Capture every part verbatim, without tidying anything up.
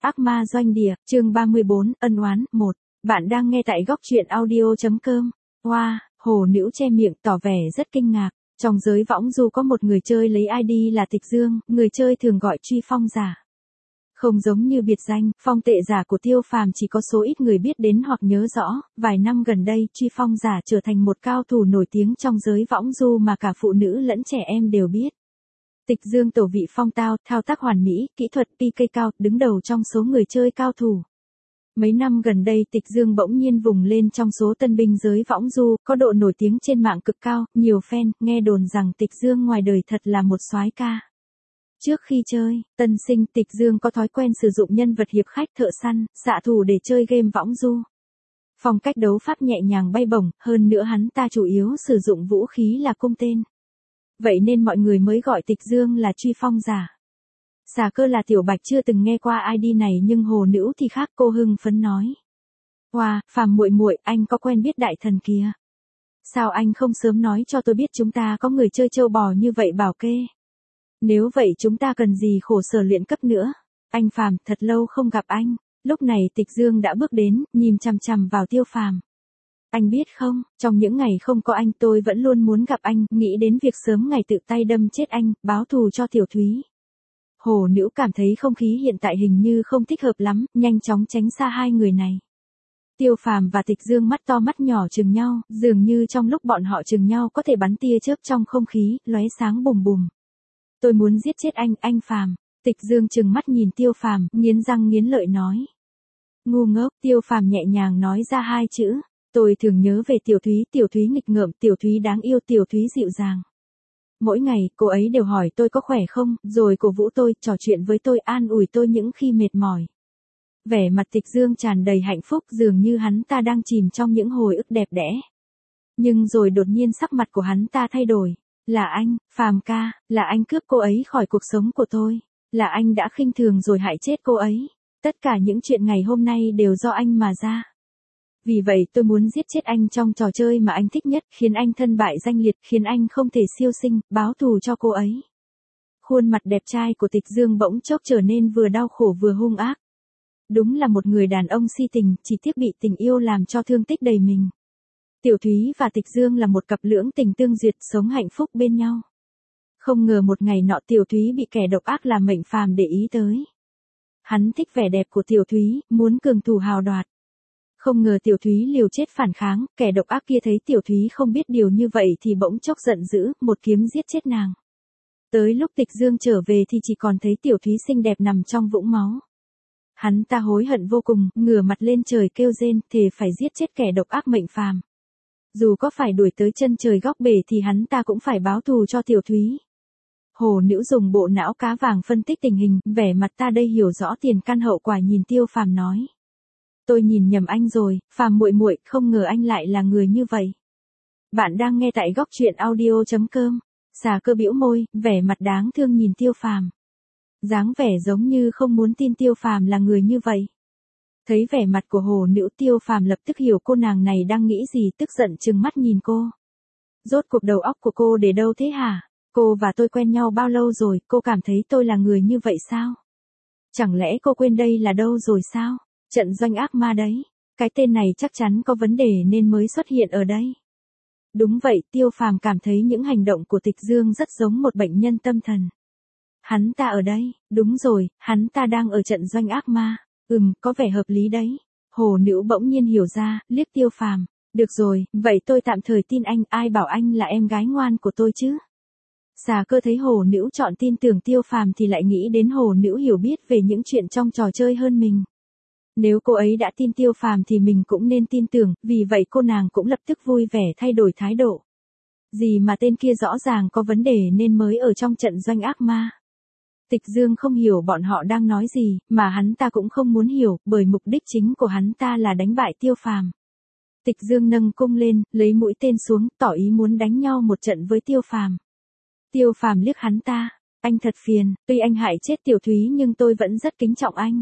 Ác ma doanh địa, chương ba mươi bốn, ân oán, một. Bạn đang nghe tại góc truyện audio.com. Wow, hồ nữ che miệng tỏ vẻ rất kinh ngạc. Trong giới võng du có một người chơi lấy i đê là Tịch Dương, người chơi thường gọi truy phong giả. Không giống như biệt danh, phong tệ giả của Tiêu Phàm chỉ có số ít người biết đến hoặc nhớ rõ, vài năm gần đây truy phong giả trở thành một cao thủ nổi tiếng trong giới võng du mà cả phụ nữ lẫn trẻ em đều biết. Tịch Dương tổ vị phong tao, thao tác hoàn mỹ, kỹ thuật pê ca cao, đứng đầu trong số người chơi cao thủ. Mấy năm gần đây Tịch Dương bỗng nhiên vùng lên trong số tân binh giới võng du, có độ nổi tiếng trên mạng cực cao, nhiều fan, nghe đồn rằng Tịch Dương ngoài đời thật là một soái ca. Trước khi chơi, tân sinh Tịch Dương có thói quen sử dụng nhân vật hiệp khách thợ săn, xạ thủ để chơi game võng du. Phong cách đấu pháp nhẹ nhàng bay bổng, hơn nữa hắn ta chủ yếu sử dụng vũ khí là cung tên. Vậy nên mọi người mới gọi Tịch Dương là truy phong giả. Xà Cơ là tiểu bạch chưa từng nghe qua i đê này nhưng hồ nữ thì khác, cô hưng phấn nói. Wow, Phàm muội muội, anh có quen biết đại thần kìa. Sao anh không sớm nói cho tôi biết chúng ta có người chơi trâu bò như vậy bảo kê. Nếu vậy chúng ta cần gì khổ sở luyện cấp nữa. Anh Phàm, thật lâu không gặp anh. Lúc này Tịch Dương đã bước đến, nhìn chằm chằm vào Tiêu Phàm. Anh biết không, trong những ngày không có anh tôi vẫn luôn muốn gặp anh, nghĩ đến việc sớm ngày tự tay đâm chết anh, báo thù cho Tiểu Thúy. Hồ nữ cảm thấy không khí hiện tại hình như không thích hợp lắm, nhanh chóng tránh xa hai người này. Tiêu Phàm và Tịch Dương mắt to mắt nhỏ chừng nhau, dường như trong lúc bọn họ chừng nhau có thể bắn tia chớp trong không khí, lóe sáng bùm bùm. Tôi muốn giết chết anh, anh Phàm. Tịch Dương chừng mắt nhìn Tiêu Phàm, nghiến răng nghiến lợi nói. Ngu ngốc, Tiêu Phàm nhẹ nhàng nói ra hai chữ. Tôi thường nhớ về Tiểu Thúy, Tiểu Thúy nghịch ngợm, Tiểu Thúy đáng yêu, Tiểu Thúy dịu dàng. Mỗi ngày, cô ấy đều hỏi tôi có khỏe không, rồi cổ vũ tôi, trò chuyện với tôi, an ủi tôi những khi mệt mỏi. Vẻ mặt Tịch Dương tràn đầy hạnh phúc, dường như hắn ta đang chìm trong những hồi ức đẹp đẽ. Nhưng rồi đột nhiên sắc mặt của hắn ta thay đổi. Là anh, Phàm ca, là anh cướp cô ấy khỏi cuộc sống của tôi. Là anh đã khinh thường rồi hại chết cô ấy. Tất cả những chuyện ngày hôm nay đều do anh mà ra. Vì vậy tôi muốn giết chết anh trong trò chơi mà anh thích nhất, khiến anh thân bại danh liệt, khiến anh không thể siêu sinh, báo thù cho cô ấy. Khuôn mặt đẹp trai của Tịch Dương bỗng chốc trở nên vừa đau khổ vừa hung ác. Đúng là một người đàn ông si tình, chỉ tiếc bị tình yêu làm cho thương tích đầy mình. Tiểu Thúy và Tịch Dương là một cặp lưỡng tình tương duyệt, sống hạnh phúc bên nhau. Không ngờ một ngày nọ Tiểu Thúy bị kẻ độc ác làm mệnh Phàm để ý tới. Hắn thích vẻ đẹp của Tiểu Thúy, muốn cường thủ hào đoạt. Không ngờ Tiểu Thúy liều chết phản kháng, kẻ độc ác kia thấy Tiểu Thúy không biết điều như vậy thì bỗng chốc giận dữ, một kiếm giết chết nàng. Tới lúc Tịch Dương trở về thì chỉ còn thấy Tiểu Thúy xinh đẹp nằm trong vũng máu. Hắn ta hối hận vô cùng, ngửa mặt lên trời kêu rên, thề phải giết chết kẻ độc ác mệnh Phàm. Dù có phải đuổi tới chân trời góc bể thì hắn ta cũng phải báo thù cho Tiểu Thúy. Hồ nữ dùng bộ não cá vàng phân tích tình hình, vẻ mặt ta đây hiểu rõ tiền căn hậu quả, nhìn Tiêu Phàm nói. Tôi nhìn nhầm anh rồi, Phàm muội muội, không ngờ anh lại là người như vậy. Bạn đang nghe tại góc truyện audio.com. Xà Cơ bĩu môi, vẻ mặt đáng thương nhìn Tiêu Phàm. Dáng vẻ giống như không muốn tin Tiêu Phàm là người như vậy. Thấy vẻ mặt của hồ nữ, Tiêu Phàm lập tức hiểu cô nàng này đang nghĩ gì, tức giận trừng mắt nhìn cô. Rốt cuộc đầu óc của cô để đâu thế hả? Cô và tôi quen nhau bao lâu rồi, cô cảm thấy tôi là người như vậy sao? Chẳng lẽ cô quên đây là đâu rồi sao? Trận doanh ác ma đấy. Cái tên này chắc chắn có vấn đề nên mới xuất hiện ở đây. Đúng vậy, Tiêu Phàm cảm thấy những hành động của Tịch Dương rất giống một bệnh nhân tâm thần. Hắn ta ở đây, đúng rồi, hắn ta đang ở trận doanh ác ma. Ừm, có vẻ hợp lý đấy. Hồ nữ bỗng nhiên hiểu ra, liếc Tiêu Phàm. Được rồi, vậy tôi tạm thời tin anh, ai bảo anh là em gái ngoan của tôi chứ? Xà Cơ thấy hồ nữ chọn tin tưởng Tiêu Phàm thì lại nghĩ đến hồ nữ hiểu biết về những chuyện trong trò chơi hơn mình. Nếu cô ấy đã tin Tiêu Phàm thì mình cũng nên tin tưởng, vì vậy cô nàng cũng lập tức vui vẻ thay đổi thái độ. Gì mà tên kia rõ ràng có vấn đề nên mới ở trong trận doanh ác ma. Tịch Dương không hiểu bọn họ đang nói gì, mà hắn ta cũng không muốn hiểu, bởi mục đích chính của hắn ta là đánh bại Tiêu Phàm. Tịch Dương nâng cung lên, lấy mũi tên xuống, tỏ ý muốn đánh nhau một trận với Tiêu Phàm. Tiêu Phàm liếc hắn ta, anh thật phiền, tuy anh hại chết Tiểu Thúy nhưng tôi vẫn rất kính trọng anh.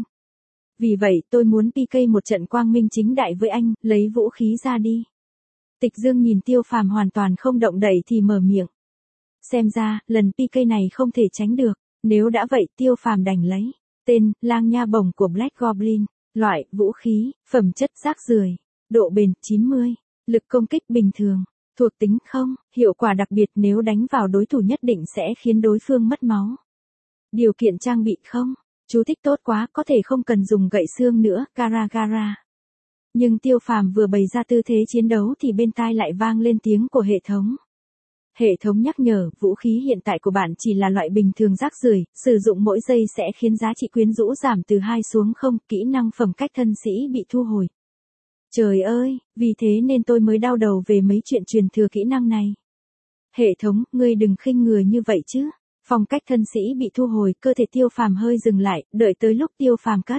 Vì vậy tôi muốn pê ca một trận quang minh chính đại với anh, lấy vũ khí ra đi. Tịch Dương nhìn Tiêu Phàm hoàn toàn không động đậy thì mở miệng. Xem ra, lần pê ca này không thể tránh được, nếu đã vậy Tiêu Phàm đành lấy. Tên, lang nha bổng của Black Goblin. Loại, vũ khí, phẩm chất rác rưởi. Độ bền, chín mươi. Lực công kích bình thường. Thuộc tính không, hiệu quả đặc biệt nếu đánh vào đối thủ nhất định sẽ khiến đối phương mất máu. Điều kiện trang bị không, chú thích tốt quá, có thể không cần dùng gậy xương nữa, gara gara. Nhưng Tiêu Phàm vừa bày ra tư thế chiến đấu thì bên tai lại vang lên tiếng của hệ thống. Hệ thống nhắc nhở, vũ khí hiện tại của bạn chỉ là loại bình thường rác rưởi, sử dụng mỗi giây sẽ khiến giá trị quyến rũ giảm từ hai xuống không, kỹ năng phẩm cách thân sĩ bị thu hồi. Trời ơi, vì thế nên tôi mới đau đầu về mấy chuyện truyền thừa kỹ năng này. Hệ thống, ngươi đừng khinh người như vậy chứ. Phong cách thân sĩ bị thu hồi, cơ thể Tiêu Phàm hơi dừng lại, đợi tới lúc Tiêu Phàm cất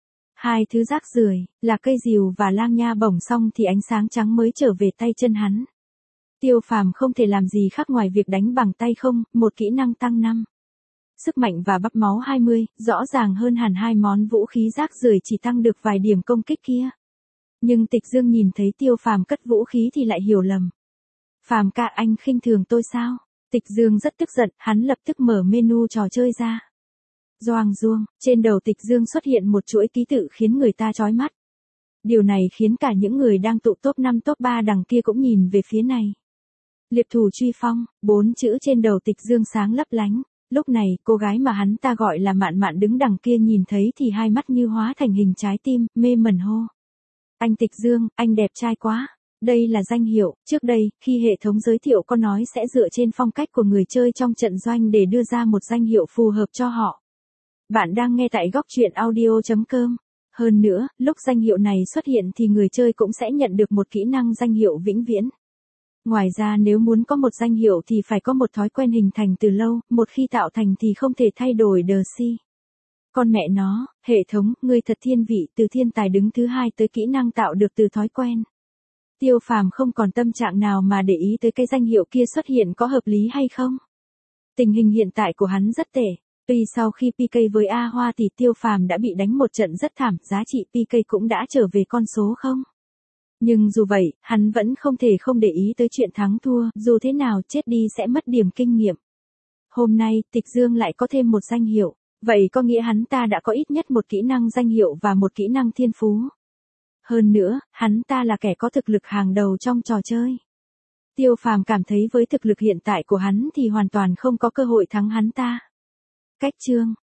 hai thứ rác rưởi, là cây rìu và lang nha bổng xong thì ánh sáng trắng mới trở về tay chân hắn. Tiêu Phàm không thể làm gì khác ngoài việc đánh bằng tay không, một kỹ năng tăng năm. Sức mạnh và bắp máu hai mươi, rõ ràng hơn hẳn hai món vũ khí rác rưởi chỉ tăng được vài điểm công kích kia. Nhưng Tịch Dương nhìn thấy Tiêu Phàm cất vũ khí thì lại hiểu lầm. Phàm ca, anh khinh thường tôi sao? Tịch Dương rất tức giận, hắn lập tức mở menu trò chơi ra. Doang ruông, trên đầu Tịch Dương xuất hiện một chuỗi ký tự khiến người ta chói mắt. Điều này khiến cả những người đang tụ top năm top ba đằng kia cũng nhìn về phía này. Liệp thủ truy phong, bốn chữ trên đầu Tịch Dương sáng lấp lánh. Lúc này, cô gái mà hắn ta gọi là Mạn Mạn đứng đằng kia nhìn thấy thì hai mắt như hóa thành hình trái tim, mê mẩn hô. Anh Tịch Dương, anh đẹp trai quá. Đây là danh hiệu, trước đây, khi hệ thống giới thiệu có nói sẽ dựa trên phong cách của người chơi trong trận doanh để đưa ra một danh hiệu phù hợp cho họ. Bạn đang nghe tại góc truyện audio chấm com. Hơn nữa, lúc danh hiệu này xuất hiện thì người chơi cũng sẽ nhận được một kỹ năng danh hiệu vĩnh viễn. Ngoài ra nếu muốn có một danh hiệu thì phải có một thói quen hình thành từ lâu, một khi tạo thành thì không thể thay đổi đờ si. Con mẹ nó, hệ thống, ngươi thật thiên vị, từ thiên tài đứng thứ hai tới kỹ năng tạo được từ thói quen. Tiêu Phàm không còn tâm trạng nào mà để ý tới cái danh hiệu kia xuất hiện có hợp lý hay không. Tình hình hiện tại của hắn rất tệ. Tuy sau khi pê ca với A Hoa thì Tiêu Phàm đã bị đánh một trận rất thảm, giá trị pê ca cũng đã trở về con số không. Nhưng dù vậy, hắn vẫn không thể không để ý tới chuyện thắng thua, dù thế nào chết đi sẽ mất điểm kinh nghiệm. Hôm nay, Tịch Dương lại có thêm một danh hiệu, vậy có nghĩa hắn ta đã có ít nhất một kỹ năng danh hiệu và một kỹ năng thiên phú. Hơn nữa, hắn ta là kẻ có thực lực hàng đầu trong trò chơi. Tiêu Phàm cảm thấy với thực lực hiện tại của hắn thì hoàn toàn không có cơ hội thắng hắn ta. Cách chương,